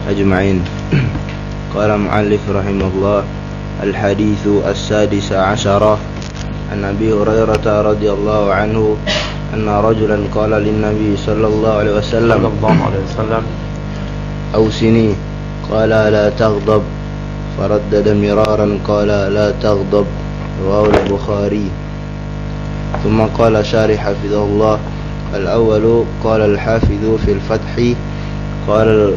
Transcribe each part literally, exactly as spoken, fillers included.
أجمعين. قال المؤلف رحمه الله: الحديث السادس عشر عن أبي هريرة رضي الله عنه أن رجلا قال للنبي صلى الله عليه وسلم أوصني، قال لا تغضب، فردد مرارا قال لا تغضب، رواه البخاري. ثم قال شارح حفظه الله: الأول قال الحافظ في الفتح قال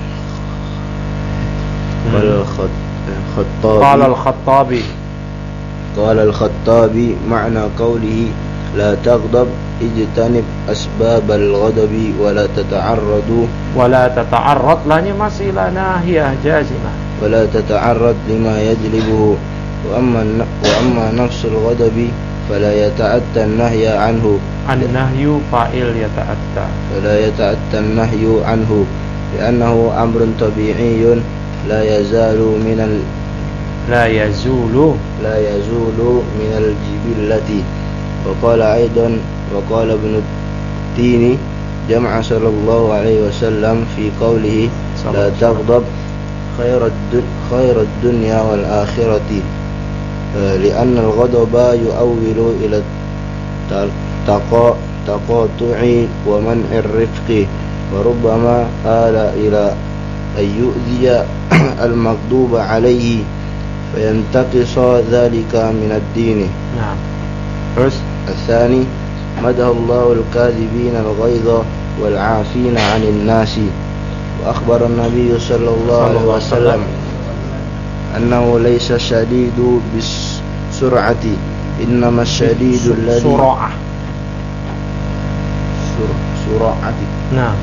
قال الخطابي قال الخطابي قال الخطابي معنى قوله لا تغضب اجتنب أسباب الغضب ولا تتعرض ولا تتعرض لاني masih ila nahiyah jazimah ولا تتعرض لما يجلبه، وأما وأما نفس الغضب فلا يتأتى النهي عنه النهي فاعل يتأتى فلا يتأتى النهي عنه لأنه أمر طبيعي لا يزال من ال لا يزول لا يزول من الجبلة. وقال أيضا وقال ابن التين جمع صلى الله عليه وسلم في قوله لا تغضب خير خير الدنيا والآخرة، لأن الغضب يؤول إلى التقاطع ومنع الرفق، وربما آل إلى أن يؤذي المغضوب عليه فينتقص ذلك من الدين. نعم. الثاني مدح الله الكاذبين الغيظ والعافين عن الناس. وأخبر النبي صلى الله عليه وسلم أنه ليس الشديد بالسرعة إنما الشديد الذي سرعة سرعة نعم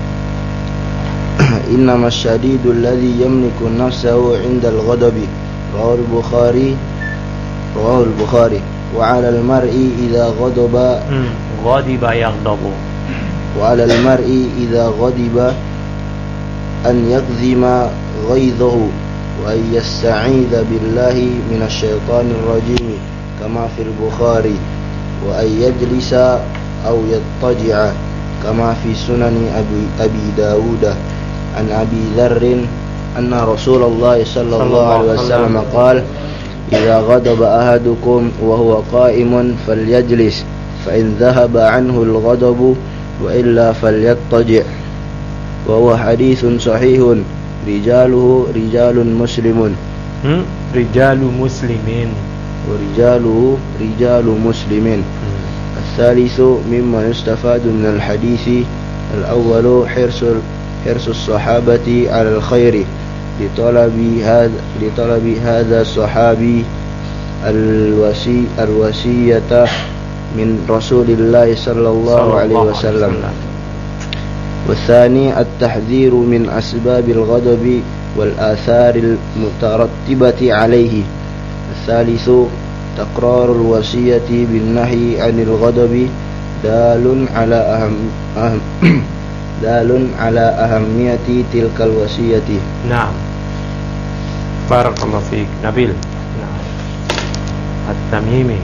إنما الشديد الذي يملك نفسه عند الغضب. رواه البخاري رواه البخاري وعلى المرء إذا غضب غضب يغضب وعلى المرء إذا غضب أن يكظم غيظه وأن يستعيذ بالله من الشيطان الرجيم كما في البخاري، وأن يجلس أو يضطجع كما في سنن أبي, أبي داود عن أبي ذر أن رسول الله صلى الله عليه وسلم قال إذا غضب أحدكم وهو قائم فليجلس فإن ذهب عنه الغضب وإلا فليضطجع. وهو حديث صحيح رجاله رجال مسلم رجال مسلمين ورجاله رجال مسلمين. الثالث مما يستفاد من الحديث الأول حرص حرص الصحابة على الخير لطلب هذا لطلب هذا الصحابي الوصي الوصية من رسول الله صلى الله عليه وسلم. والثاني التحذير من أسباب الغضب والآثار المترتبة عليه. الثالث تقرار الوصية بالنهي عن الغضب دال على أهم, أهم دال على أهمية تلك الوصية. نعم. بارك الله فيك نبيل. نعم. التميمي.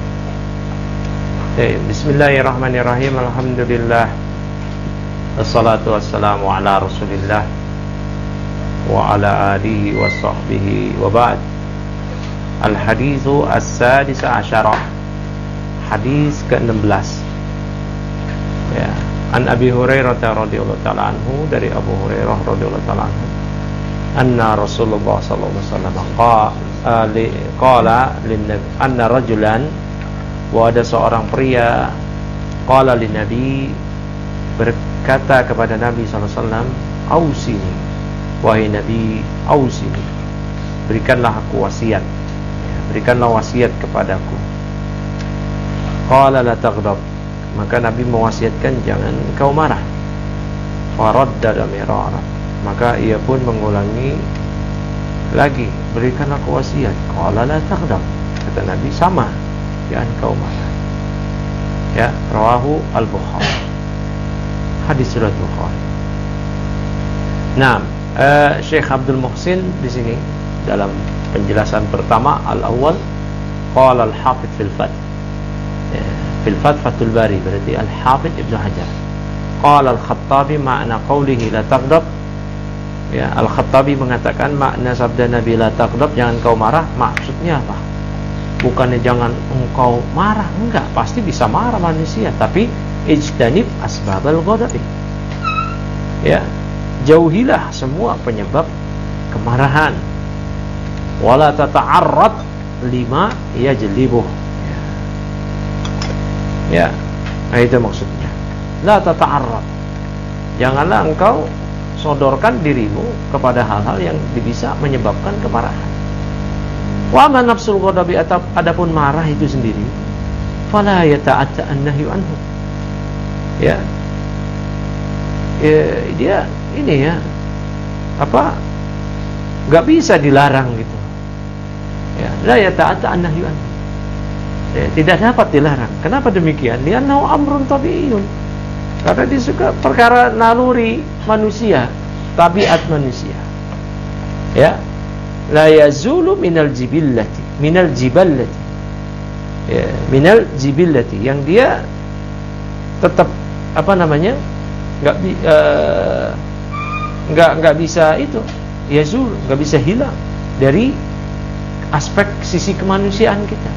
بسم الله الرحمن الرحيم. الحمد لله والصلاة والسلام على رسول الله وعلى آله وصحبه وبعد. الحديث السادس عشر حديث ke-enam belas ya. An Abi Hurairah radhiyallahu ta'ala anhu, dari Abu Hurairah radhiyallahu ta'ala anhu, anna Rasulullah sallallahu alaihi wasallam qala lin-nabi anna rajulan, wa ada seorang pria, qala lin-nabi, berkata kepada Nabi sallallahu alaihi wasallam, ausini, wahai Nabi, ausini, berikanlah aku wasiat, berikanlah wasiat kepadaku. Qala la taghdab, maka Nabi mewasiatkan jangan kau marah. Faraddada mirara, maka ia pun mengulangi lagi, berikanlah aku wasiat. Qala la taghdab, kata Nabi, sama, jangan kau marah. Ya, rawahu al-Bukhari, hadis surat Bukhari. Nah, uh, Syekh Abdul Muhsin di sini dalam penjelasan pertama al-awwal qala al-Hafidz fil Fath, ya, fil Fath Fathul Bari, berarti al-Hafidz Ibnu Hajar. Qala al-Khattabi ma'na qawlihi la taghdab, Ya, Al-Khattabi mengatakan makna sabda Nabi la taghdab, jangan kau marah, maksudnya apa? Bukannya jangan engkau marah, enggak, pasti bisa marah manusia, tapi ijtanib asbabal ghadabi. Ya, jauhilah semua penyebab kemarahan. Wala tata'arrad lima yajlibuh. Ya. Ya. Nah, itu maksudnya. La tata'arrad. Janganlah engkau sodorkan dirimu kepada hal-hal yang bisa menyebabkan kemarahan. Wa man nafsul ghadabi, adapun marah itu sendiri, fala yata'atta an-nahyu anhu. Ya. Ya, dia ini ya, apa? Enggak bisa dilarang gitu. Ya, la yata'atta an-nahyu anhu. Ya, tidak dapat dilarang. Kenapa demikian? Li'annahu amrun tabi'iyyun. Karena dia suka perkara naluri manusia, tabiat manusia. Ya. La yazulu minal jibillati, minal jiballati. Ya, minal jibillati, yang dia tetap apa namanya? Enggak uh, enggak enggak bisa itu. Yazul, enggak bisa hilang dari aspek sisi kemanusiaan kita.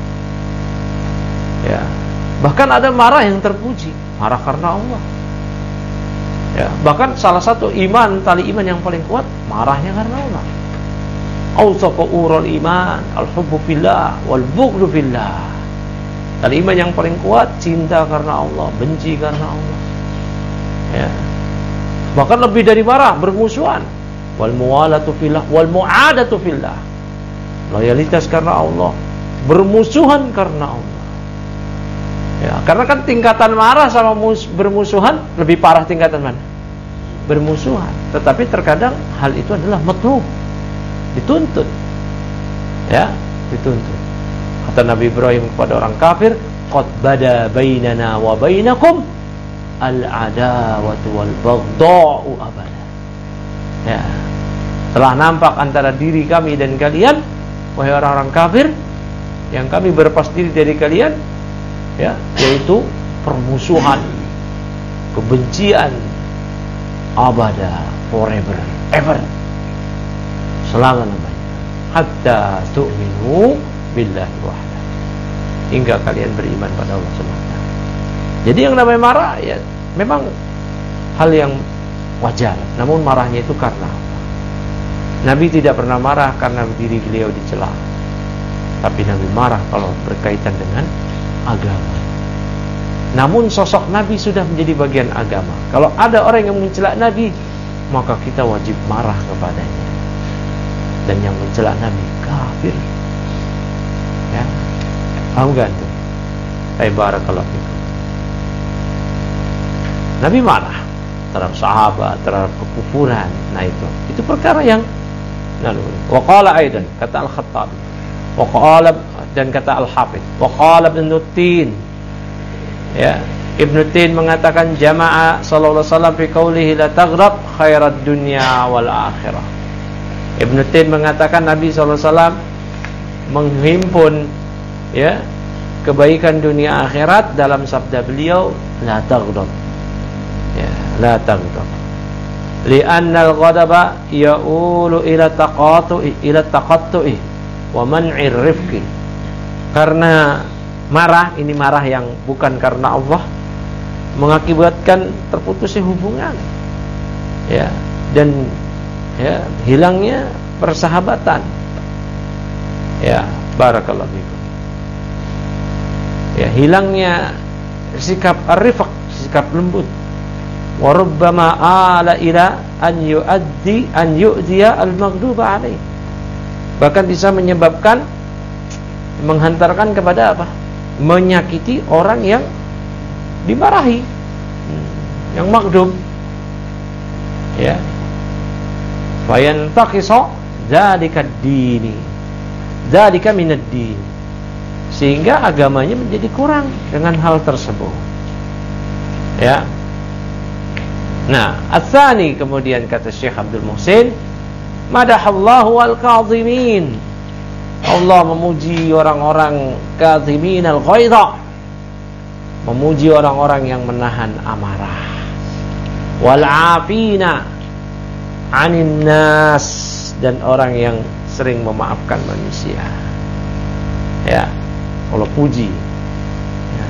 Ya. Bahkan ada marah yang terpuji, marah karena Allah. Ya, bahkan salah satu iman, tali iman yang paling kuat, marahnya karena Allah. Awsaqu urul iman, al-hubbu fillah wal bughdu fillah. Tali iman yang paling kuat, cinta karena Allah, benci karena Allah. Ya. Bahkan lebih dari marah, bermusuhan. Wal muwalatu fillah wal mu'adatu fillah. Loyalitas karena Allah, bermusuhan karena Allah. Ya, karena kan tingkatan marah sama mus- bermusuhan lebih parah tingkatan mana? Bermusuhan. Tetapi terkadang hal itu adalah matlub, dituntut. Ya, dituntut. Kata Nabi Ibrahim kepada orang kafir, qad bada bainana wa bainakum al-adawatu wal baghdha'u abada. Ya. Telah nampak antara diri kami dan kalian, wahai orang-orang kafir, yang kami berlepas diri dari kalian, ya, yaitu permusuhan, kebencian, abada, forever, ever, selama-lamanya, hatta tu'minu billahi wahda, hingga kalian beriman pada Allah semata. Jadi yang namanya marah, ya memang hal yang wajar, namun marahnya itu karena apa? Nabi tidak pernah marah karena diri beliau dicela, tapi Nabi marah kalau berkaitan dengan agama. Namun sosok Nabi sudah menjadi bagian agama. Kalau ada orang yang mencela Nabi, maka kita wajib marah kepadanya. Dan yang mencela Nabi kafir. Ya. Paham gak itu? Barakallahu fikum. Nabi marah terhadap sahabat, terhadap kekufuran. Nah itu, itu perkara yang naluri. Wa qala aidan, kata Al-Khattabi. Wa qala, dan kata Al-Hafidh, wa qala Ibnu Tin. Ya, Ibnu Tin mengatakan jama'a sallallahu alaihi wasallam fi qoulihi la taghrab khairat dunya wal akhirah. Ibnu Tin mengatakan Nabi sallallahu alaihi wasallam menghimpun, ya, kebaikan dunia akhirat dalam sabda beliau la taghdab. Ya, la taghdab. Li'anna al-ghadaba ya'ulu ila taqatu'i ila taqattu'i wa man'ir rifqi. Karena marah, ini marah yang bukan karena Allah, mengakibatkan terputusnya hubungan, ya, dan ya hilangnya persahabatan. Ya, barakallahu fikum. Ya, hilangnya sikap ar-rifq, sikap lembut. Wa rubbama ala ila an yu'addi an yu'diya al-maghduba alaih. Bahkan bisa menyebabkan, menghantarkan kepada apa? Menyakiti orang yang dimarahi, yang maghdub. Ya. Fayantaqisu dzalika ad-dini. Dzalika min ad-din. Sehingga agamanya menjadi kurang dengan hal tersebut. Ya. Nah, ats-tsani, kemudian kata Syekh Abdul Muhsin, madahallahu al-kadhimin. Allah memuji orang-orang kadhimin al-ghaidha, memuji orang-orang yang menahan amarah. Wal afina, anin nas, dan orang yang sering memaafkan manusia. Ya, Allah puji. Ya.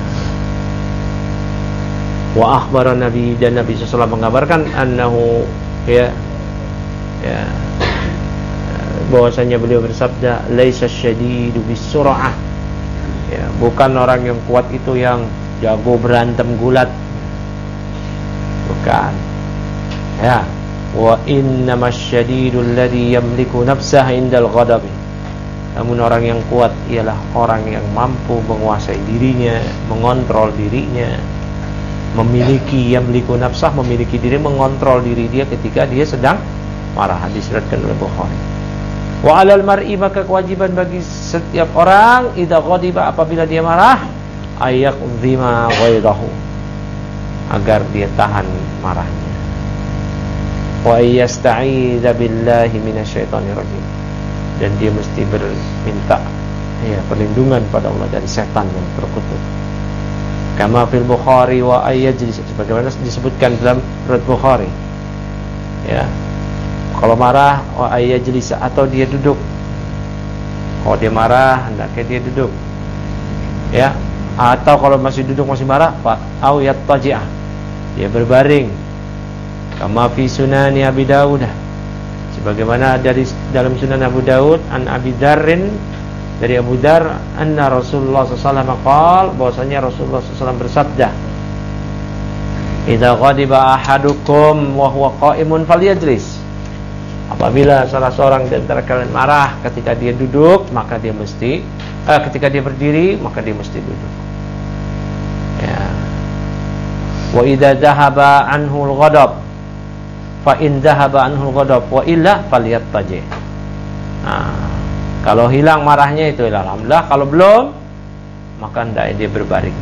Wa akhbara Nabi, dan Nabi sallallahu alaihi wasallam mengabarkan annahu ya ya bahwasanya beliau bersabda, laisa syadidu bisur'ah. Ya, bukan orang yang kuat itu yang jago berantem gulat. Bukan. Ya, wa innamas syadidul ladzi yamliku nafsahu indal ghadabi. Namun orang yang kuat ialah orang yang mampu menguasai dirinya, mengontrol dirinya, memiliki yamliku nafsah, memiliki diri, mengontrol diri dia ketika dia sedang marah. Hadis riwayatkan oleh Bukhari. Wa 'alal mar'i, maka kewajiban bagi setiap orang idza ghadiba, apabila dia marah, ayaqdhima ghaidahu, agar dia tahan marahnya. Wa yasta'idza billahi minasyaitonir rajim, dan dia mesti berminta ya perlindungan pada Allah dari setan yang terkutuk. Kama fil Bukhari wa ayyajlis, sebagaimana disebutkan dalam riwayat Bukhari. Ya. Kalau marah wa ayyajlis, atau dia duduk. Kalau dia marah hendaknya dia duduk. Ya. Atau kalau masih duduk masih marah, fa au yattaji'ah, dia berbaring. Kama fi sunani Abi Dawud, sebagaimana dari dalam Sunan Abu Daud, an Abi Dzarrin, dari Abu Dzar, anna Rasulullah sallallahu alaihi wasallam qaal, bahwasanya Rasulullah sallallahu alaihi wasallam bersabda, idza ghadiba ahadukum wa huwa qa'imun falyajlis, apabila salah seorang di antara kalian marah ketika dia duduk, maka dia mesti eh, ketika dia berdiri, maka dia mesti duduk. Ya. Wa idza dhahaba anhu al-ghadab fa in dhahaba anhu al-ghadab wa illa falyattaji. Nah, kalau hilang marahnya itu alhamdulillah, kalau belum maka hendaknya dia berbaring.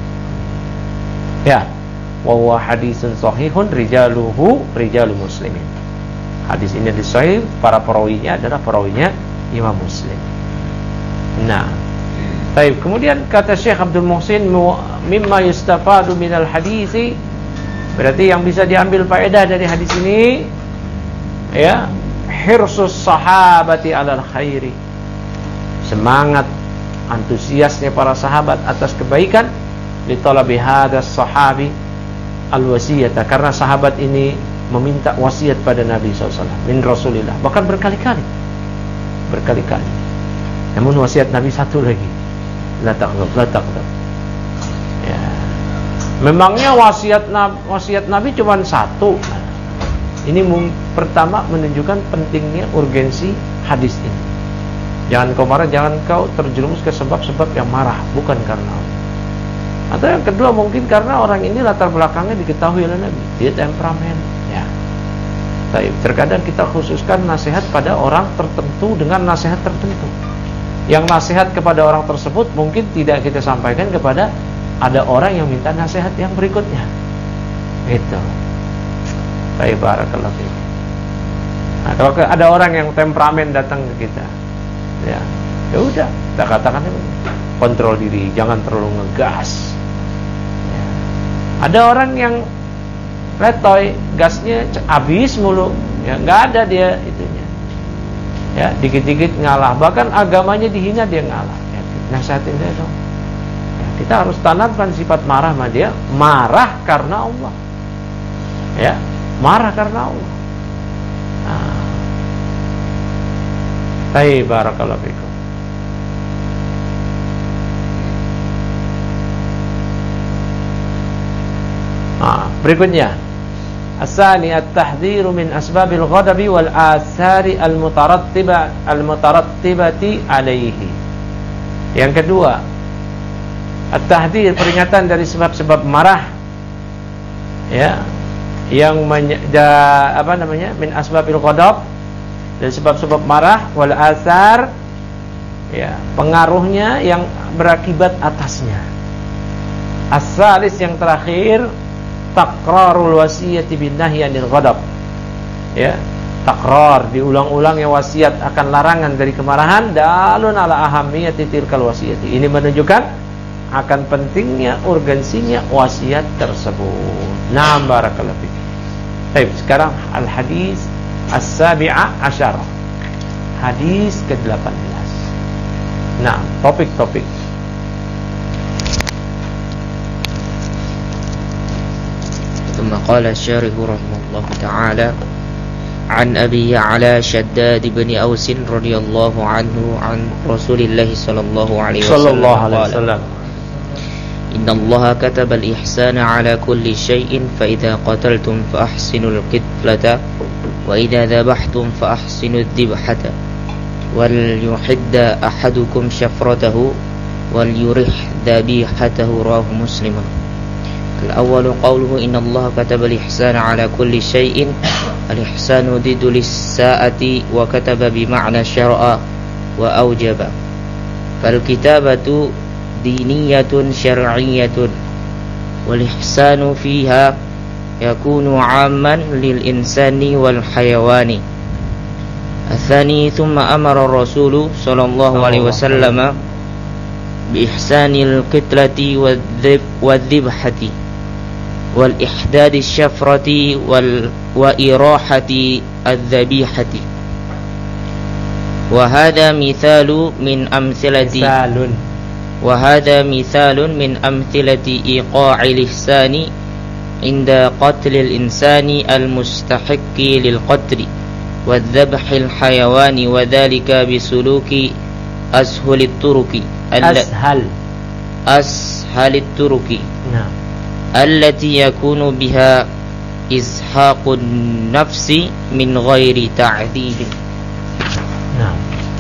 Ya, wa huwa hadisun sahihun rijaluhu rijalu muslimin. Hadis ini disahih, para perawinya adalah perawinya Imam Muslim. Nah, baik, kemudian kata Syekh Abdul Muhsin, mimma yustafadu minal hadisi, berarti yang bisa diambil faedah dari hadis ini ya, hirsus sahabati alal khairi, semangat antusiasnya para sahabat atas kebaikan, li talabi hadas sahabi al-wasiyata, karena sahabat ini meminta wasiat pada Nabi sallallahu alaihi wasallam min Rasulillah, bahkan berkali-kali berkali-kali. Namun wasiat Nabi satu lagi, la taghdab, la taghdab. Ya. Memangnya wasiat Nabi, wasiat Nabi cuma satu. Ini pertama menunjukkan pentingnya urgensi hadis ini. Jangan kau marah, jangan kau terjerumus ke sebab-sebab yang marah, bukan karena Allah. Atau yang kedua mungkin karena orang ini latar belakangnya diketahui oleh Nabi, dia temperamen. Ya. Baik, terkadang kita khususkan nasihat pada orang tertentu dengan nasihat tertentu. Yang nasihat kepada orang tersebut mungkin tidak kita sampaikan kepada ada orang yang minta nasihat yang berikutnya. Itu. Baik, barakallahu fiik. Nah, kalau ada orang yang temperamen datang ke kita, ya, ya udah, kita katakan kontrol diri, jangan terlalu ngegas. Ya. Ada orang yang letoy, gasnya habis mulu, ya, nggak ada dia itunya. Ya, dikit-dikit ngalah, bahkan agamanya dihina dia ngalah. Ya, nasihatin dia dong. Ya, kita harus tanamkan sifat marah sama dia, marah karena Allah. Ya, marah karena Allah. Nah. Baik, barakallahu fikum. Nah, berikutnya, as-sani at-tahdhiru min asbabil ghadabi wal athari al-mutarattiba al-mutarattibati alaihi. Yang kedua, at-tahdhir, peringatan dari sebab-sebab marah. Ya, yang da, apa namanya? Min asbabil ghadab, dari sebab-sebab marah, wal athar, ya, pengaruhnya yang berakibat atasnya. As-salis, yang terakhir, takrarul wasiyati bin nahyi anil ghadab. Ya, takrar, diulang-ulang yang wasiat akan larangan dari kemarahan, dalun ala ahammiyati tilkal wasiyati. Ini menunjukkan akan pentingnya, urgensinya wasiat tersebut. Naam, barakallahu fiik. Baik, sekarang al-hadis As-Sabi'a Asyarah, hadis ke delapan belas. Nah, topik-topik. ثم قال الشارح رحمه الله تعالى عن أبي يعلى شداد بن أوس رضي الله عنه عن رسول الله صلى الله عليه وسلم قال إن الله كتب الإحسان على كل شيء فإذا قتلتم فأحسنوا القتلة وإذا ذبحتم فأحسنوا الذبحة وليحد أحدكم شفرته وليرح ذبيحته رواه مسلم. الأول قوله إن الله كتب الإحسان على كل شيء. الإحسان ضد للساءة وكتب بمعنى شرع وأوجب، فالكتابة دينية شرعية والإحسان فيها يكون عاما للإنسان والحيوان. الثاني ثم أمر الرسول صلى الله عليه وسلم بإحسان القتلة والذبحة والإحداد الشفرة وإراحة الذبيحة. وهذا مثال من أمثلة وهذا مثال من أمثلة إيقاع الإحسان عند قتل الإنسان المستحق للقتل والذبح الحيوان، وذلك بسلوك أسهل الطرق أسهل أسهل الطرق نعم التي يكون بها إزهاق النفس من غير تعذيب. نعم.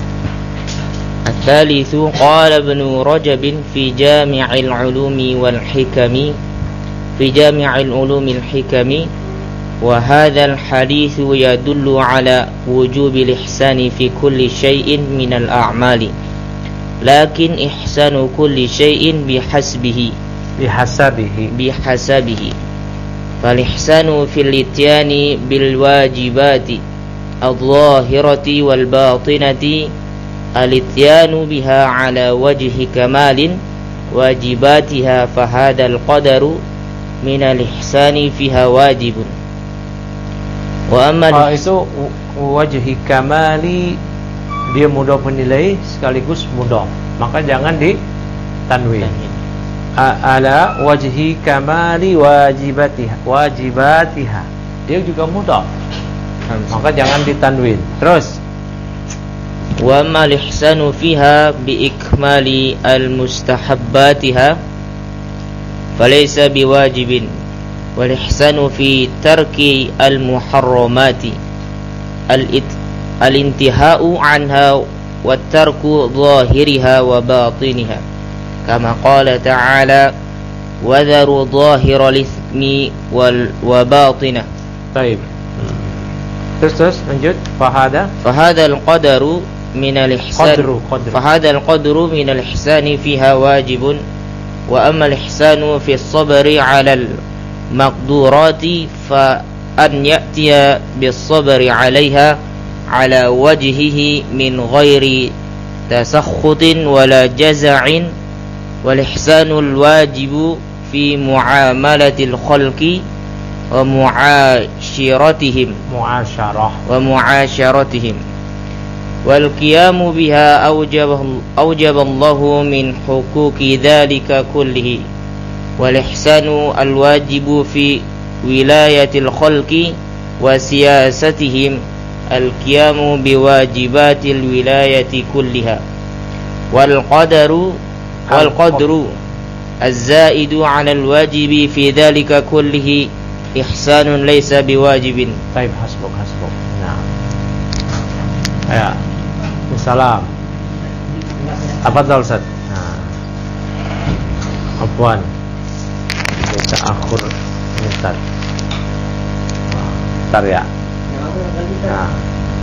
الثالث قال ابن رجب في جامع العلوم والحكم في جامع العلوم الحكم وهذا الحديث يدل على وجوب الإحسان في كل شيء من الأعمال، لكن إحسان كل شيء بحسبه بحسبه بحسبه فالإحسان في الإتيان بالواجبات الظاهرة والباطنة الإتيان بها على وجه كمال واجباتها، فهذا القدر من الإحسان فيها واجب. وأما oh, itu wajhi kamali, dia mudhaf nilai sekaligus mudhaf, maka jangan ditanwin. Ala wajhi kamali wajibatiha wajibatiha, dia juga mudhaf, maka jangan ditanwin. Terus wa ma al-ihsanu fiha bi ikmali al-mustahabbatiha falaysa biwajibin wal ihsanu fi tarki al-muharramati al-intihau anha wa tarku zahiriha wa batiniha kama qala ta'ala wa dharu zahira al-ithmi wal wa batinah. Baik. Terus terus lanjut. Fahada fahada al-qadaru min al-ihsan fahada al-qadru min al-ihsani fiha wajibun wa amma al-ihsanu fi as-sabri 'ala al-maqdurati fa an ya'tiya bis-sabri 'alayha 'ala wajhihi min ghairi tasakhutin wala jaza'in wal ihsanu al-wajibu fi mu'amalati al-khalqi wa mu'ashiratihim mu'asyarah wa mu'asharatihim wal qiyamu biha awjaba Allahu min huquqi dhalika kullihi wal ihsanu al wajibu fi wilayatil khalqi wa siyasatihim al qiyamu biwajibatil wilayati kulliha wal qadaru wal qadru az-zaidu 'ala al wajibi fi dhalika kullihi ihsanun laysa biwajibin. Baik, hasbuk hasbuk. Nah. Ya. Salam. Tafadhal Ustaz. Nah. Afwan. Kita akhir Ustaz. Bentar ya. Nah.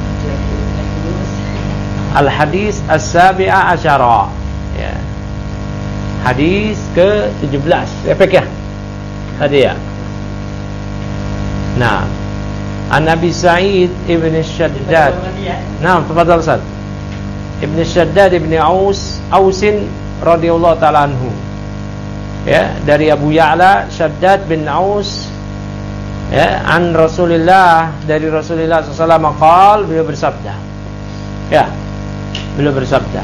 Al-hadis as-sabi'a asyara. Ya. Hadis ke tujuh belas. Efek ya? Tadi ya. Nah. An Abi Sa'id ibn Shaddad. Nah, tafadhal Ustaz. Ibn Shaddad ibn Aus Ausin radhiyallahu ta'ala anhu. Ya, dari Abu Ya'la Shaddad bin Aus Ya, an Rasulillah, dari Rasulullah sallallahu alaihi wasallam qol, beliau bersabda. Ya, beliau bersabda,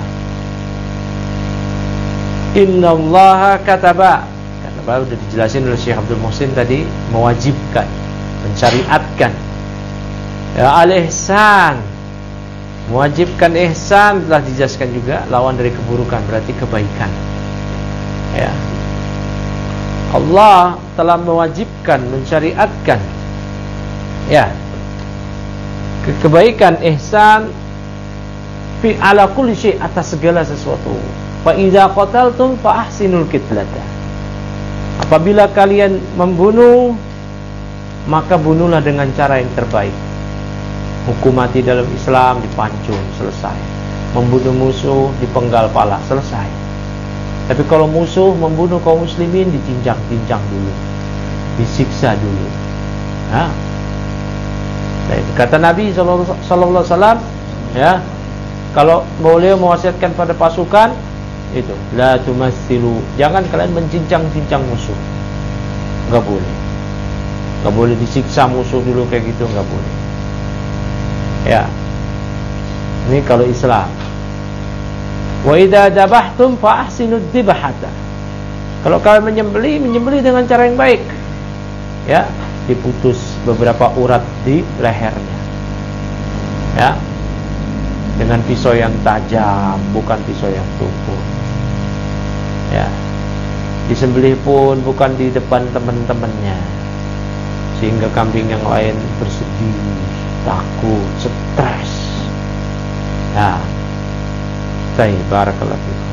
Innallaha kataba, kataba sudah dijelasin oleh Syekh Abdul Muhsin tadi, mewajibkan, mensyariatkan. Ya, al-ihsan, mewajibkan ihsan, telah dijelaskan juga lawan dari keburukan, berarti kebaikan. Ya, Allah telah mewajibkan, mensyariatkan, ya, ke kebaikan, ihsan fi ala kulli syai', atas segala sesuatu. Fa idza qataltum fa ahsinul qitlata. Apabila kalian membunuh, maka bunuhlah dengan cara yang terbaik. Hukum mati dalam Islam dipancung, selesai. Membunuh musuh dipenggal pala, selesai. Tapi kalau musuh membunuh kaum muslimin, dicincang-cincang dulu, disiksa dulu. Nah, kata Nabi sallallahu alaihi wasallam, ya, kalau beliau mewasiatkan pada pasukan itu, la tumassilu, jangan kalian mencincang-cincang musuh. Enggak boleh. Enggak boleh disiksa musuh dulu kayak gitu, enggak boleh. Ya. Ini kalau Islam. Wa idza dabahtum fa ahsinud dibahata. Kalau kalian menyembelih, menyembelih dengan cara yang baik. Ya, diputus beberapa urat di lehernya. Ya. Dengan pisau yang tajam, bukan pisau yang tumpul. Ya. Disembelih pun bukan di depan teman-temannya, sehingga kambing yang lain bersedih, takut, stres. Ya. Baik, barakallahu fikum.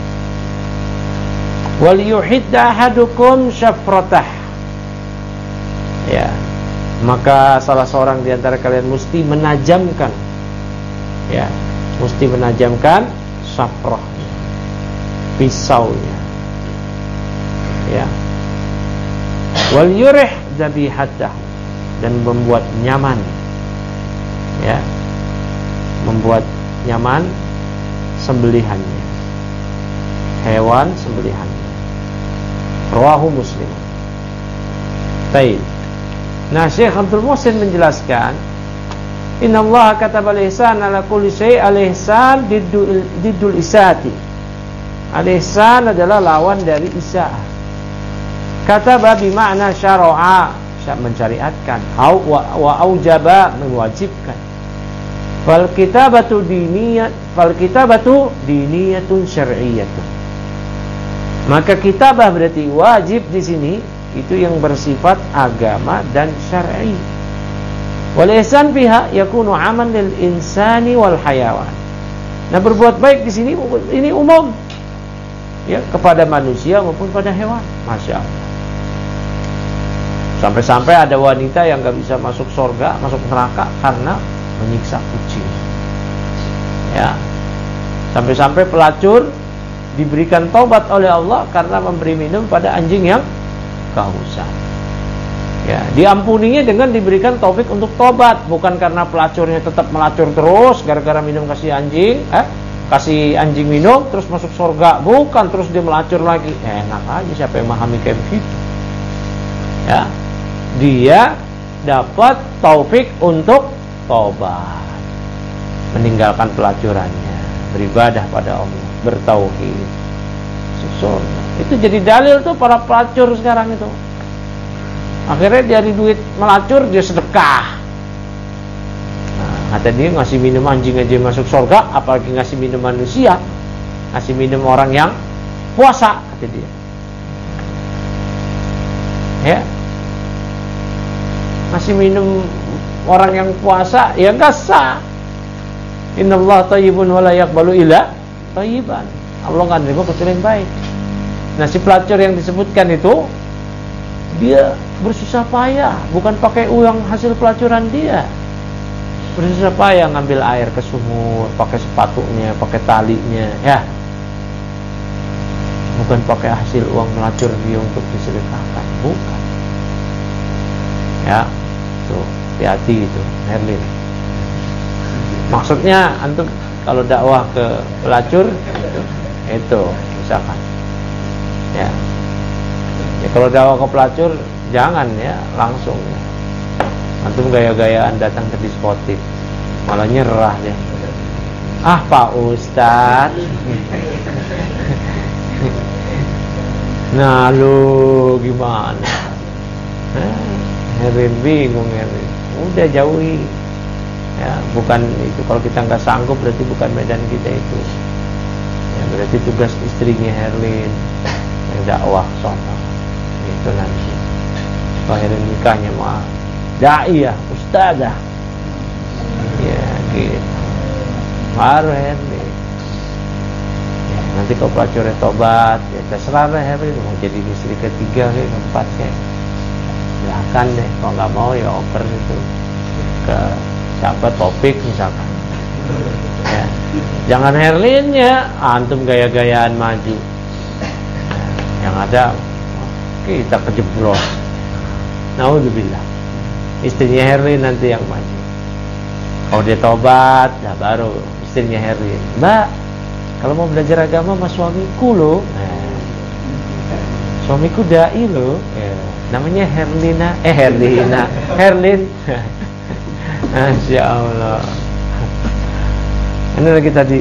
Wal yuhidda ahadukum syafratah. Ya. Maka salah seorang di antara kalian mesti menajamkan, ya, mesti menajamkan syafrahnya, pisaunya. Ya. Wal yurih zabihatah, dan membuat nyaman. Ya. Membuat nyaman sembelihannya, hewan sembelihannya. Rawahu Muslim. Baik. Nah, Syekh Abdul Muhsin menjelaskan, Innallaha kataba al-ihsan ala kulli syai', al-ihsan diddul, diddul isati. Al-ihsan adalah lawan dari isa'ah. Kataba bimakna syara'a, mensyariatkan, au wa, wa aujaba, mewajibkan. Fal kitabatu diniyat, fal kitabatu diniyatun syar'iyyatun. Maka kitabah berarti wajib di sini itu yang bersifat agama dan syar'i. Wal ihsan fiha yakunu aman lil insani wal hayawan. Nah, berbuat baik di sini ini umum, ya, kepada manusia maupun pada hewan. Masya Allah. Sampai-sampai ada wanita yang gak bisa masuk surga, masuk neraka karena menyiksa kucing. Ya. Sampai-sampai pelacur diberikan taubat oleh Allah karena memberi minum pada anjing yang kehausan. Ya, diampuninya dengan diberikan taufik untuk tobat, bukan karena pelacurnya tetap melacur terus gara-gara minum kasih anjing, eh, kasih anjing minum terus masuk surga, bukan, terus dia melacur lagi. Eh, enak aja, siapa yang memahami kayak begitu? Ya. Dia dapat taufik untuk tobat, meninggalkan pelacurannya, beribadah pada Allah, bertauhid, surga. Itu jadi dalil tuh para pelacur sekarang itu. Akhirnya dari duit melacur dia sedekah. Nah, kata dia ngasih minum anjing aja masuk surga, apalagi ngasih minum manusia, ngasih minum orang yang puasa, kata dia. Ya, ngasih minum orang yang puasa, ya enggak sah. Innallaha thayyibun wa la yaqbalu illa thayyiban. Allah enggak nerima kecuali yang baik. Nah, si pelacur yang disebutkan itu dia bersusah payah, bukan pakai uang hasil pelacuran dia. Bersusah payah ngambil air ke sumur, pakai sepatunya, pakai talinya, ya. Bukan pakai hasil uang melacur dia untuk disedekahkan, bukan. Ya, tuh, hati-hati itu, Herlin. Maksudnya antum kalau dakwah ke pelacur itu misalkan, ya, ya kalau dakwah ke pelacur jangan ya langsung ya. Antum gaya-gayaan datang ke diskotik, malah nyerah deh. Ah Pak Ustad. Nah lu gimana? Herin bingung Herin. Udah jauhi. Ya, bukan itu, kalau kita nggak sanggup berarti bukan medan kita itu. Ya, berarti tugas istrinya Herlin yang dakwah sono. Itu nanti. Kalau Herlin nikahnya mah dai ya, ustazah. Ya, gitu. Baru Herlin. Ya, nanti kalau pelacurnya tobat, ya terserah lah Herlin mau jadi istri ketiga ke keempat kayak. Silakan deh, kalau nggak mau ya oper itu ke siapa, Topik misalkan. Ya. Jangan Herlinnya antum gaya-gayaan maju. Ya. Yang ada kita kejeblos. Naudzubillah. Istrinya Herlin nanti yang maju. Kalau dia tobat, nah baru istrinya Herlin. Mbak, kalau mau belajar agama sama suamiku loh. Nah, suamiku dai loh. Ya. Namanya Herlina, eh Herlina, Herlin. Masya Allah. Ini lagi tadi.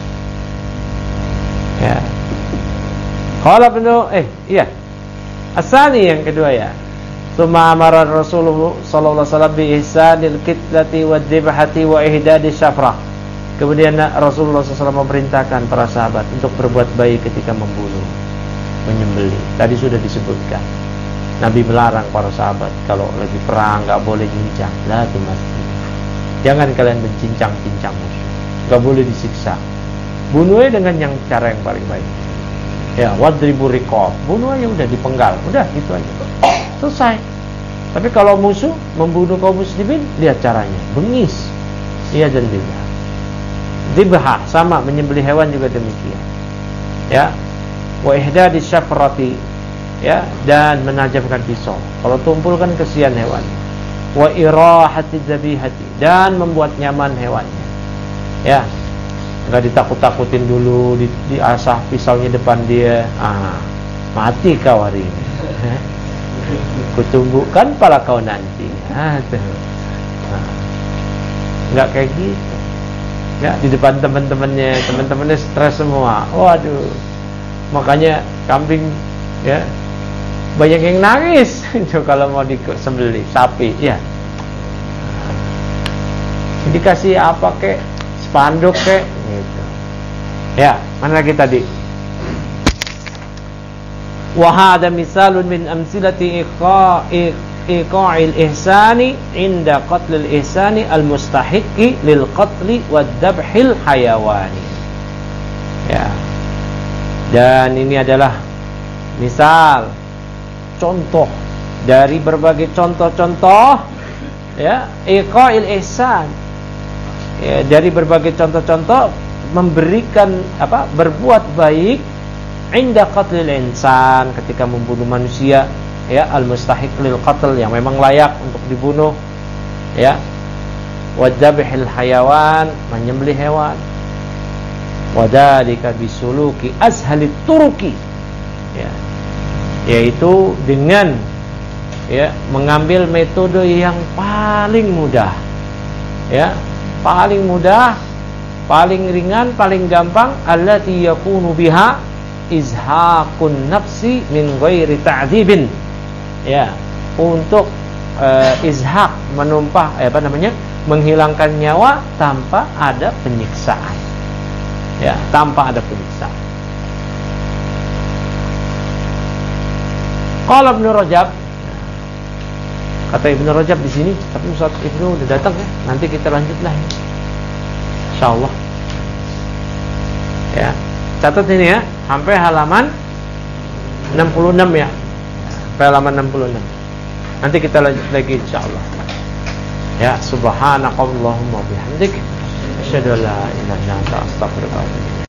Ya. Qala ibnu eh iya. Asani yang kedua ya. Tsumma amara Rasulullah sallallahu alaihi wasallam bi ihsanil qitlati wad dibhati wa ihdadi syafrah. Kemudian Rasulullah sallallahu alaihi wasallam memerintahkan para sahabat untuk berbuat baik ketika membunuh, menyembelih. Tadi sudah disebutkan. Nabi melarang para sahabat kalau lagi perang enggak boleh nyincang. La tumasih. Jangan kalian mencincang-cincang musuh. Gak boleh disiksa. Bunuhnya dengan yang cara yang paling baik. Ya, wadribu riqab. Bunuh aja udah dipenggal. Udah gitu aja. Selesai. Tapi kalau musuh membunuh kaum muslimin, lihat caranya. Bengis. Iya dan juga. Dibha sama menyembelih hewan juga demikian. Ya. Wa ihdadi syafrati. Ya, dan menajamkan pisau. Kalau tumpul kan kesian hewan. Wa irahati dzabihati, dan membuat nyaman hewannya. Ya. Enggak ditakut-takutin dulu, di, diasah pisaunya depan dia. Ah, mati kau hari ini. Kutumbuhkan pala kau nanti. Ah, tuh. Nah. Enggak kayak gitu. Ya, di depan teman-temannya, teman-temannya stres semua. Waduh. Makanya kambing ya banyak yang nangis itu kalau mau disembelih sapi, ya. Dikasih apa kek, spanduk kek, gitu. Ya, mana lagi tadi? Wa hada misalun min amsilati iqa'i iqa'il ihsani inda qatlil ihsani al-mustahiqqi lil qatli wad dabhil hayawani. Ya. Dan ini adalah misal, contoh dari berbagai contoh-contoh ya, iqa'il ihsan. Ya, dari berbagai contoh-contoh memberikan apa? Berbuat baik inda qatlil insan, ketika membunuh manusia, ya, al-mustahiq lil qatl, yang memang layak untuk dibunuh, ya. Wadzabhil hayawan, menyembelih hewan. Wadzalika bisuluki azhalit turuki. Ya. Yaitu dengan ya mengambil metode yang paling mudah. Ya, paling mudah, paling ringan, paling gampang, allati yakunu biha izhaqun nafsi min ghairi ta'dzibin. Ya, untuk uh, izhaq, menumpah eh, apa namanya? menghilangkan nyawa tanpa ada penyiksaan. Ya, tanpa ada penyiksaan. Qala Ibnu Rajab, kata Ibnu Rajab di sini, tapi Ustaz Ibnu udah datang ya. Nanti kita lanjutlah ya. Insyaallah. Ya. Catat ini ya, sampai halaman enam puluh enam ya. Sampai halaman enam puluh enam. Nanti kita lanjut lagi insyaallah. Ya, subhanakallahumma bihamdik asyhadu an la ilaha illa anta astaghfiruka wa atubu ilaik.